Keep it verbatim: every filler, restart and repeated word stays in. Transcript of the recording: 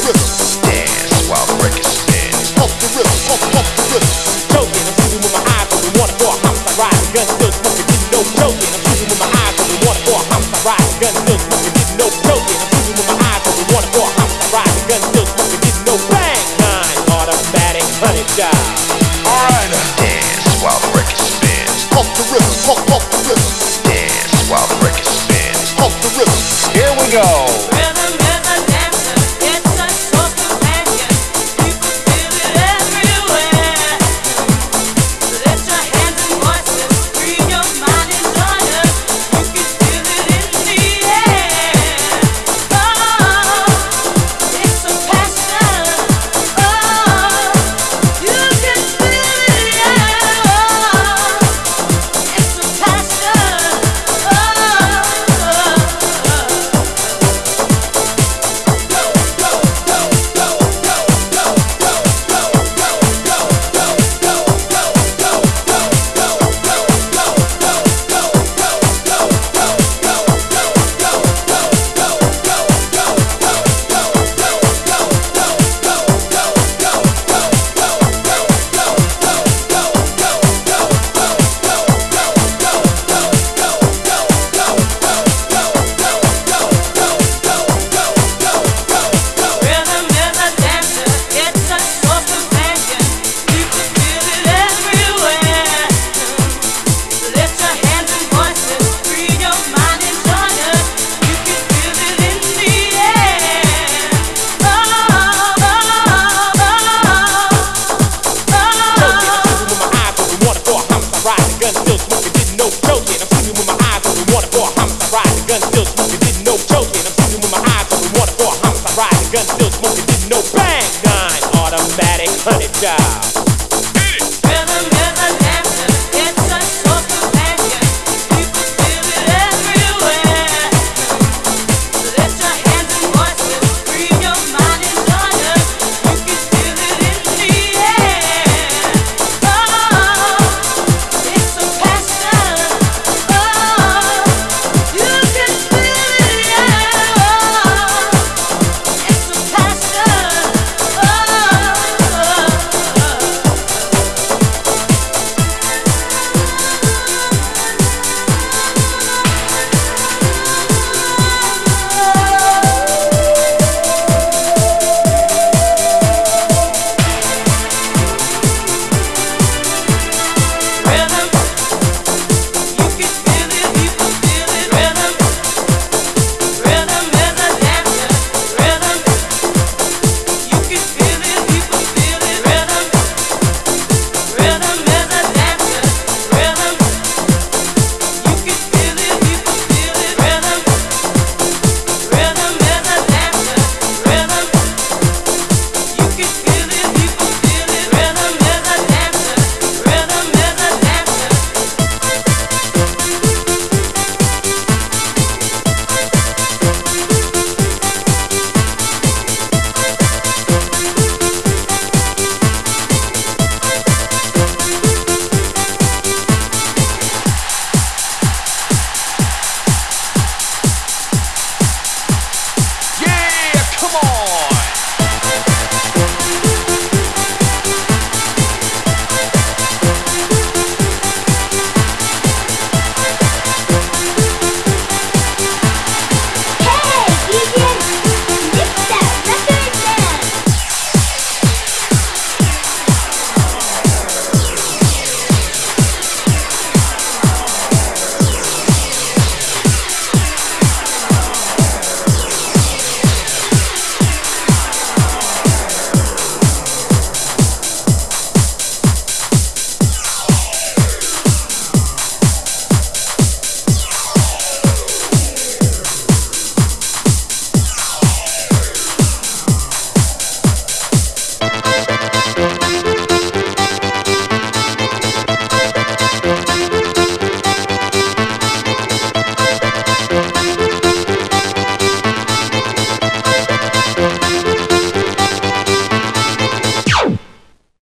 rhythm. Dance while the record spins. Pump the rhythm, pump, pump the rhythm. Choking, I'm shooting with my eyes open, wanna go a homicide ride, gun still smoking, didn't know choking. I'm shooting with my eyes open, wanna go a homicide ride, gun still smoking, didn't know choking. I'm shooting with my eyes open, wanna go a homicide ride, gun still smoking, didn't know bang. Nine automatic honey job. Alright. Dance while the record spins. Pump the rhythm, pump, pump the rhythm. Dance while the record spins. Pump the rhythm. Here we go. Rhythm is a dancer, it's a soul companion. You can feel it everywhere. Lift your hands and voices, free your mind and join us. You can feel it in the air. Oh, it's a passion. Oh, you can feel it, yeah. It's a passion. Oh. Rhythm is a dancer, it's a soul companion. You can feel it everywhere. Lift your hands and voices, free your mind and join us. You can feel it in the air. Oh, oh, oh, Choking, I'm shooting with my eyes open, wanna go a homicide ride, the gun still smoking, didn't know choking. I'm shooting with my eyes open, wanna go a homicide ride, the gun still smoking, didn't know choking. I'm shooting with my eyes open, wanna go a homicide ride, the gun still smoking, didn't know bang. Nine automatic honey job.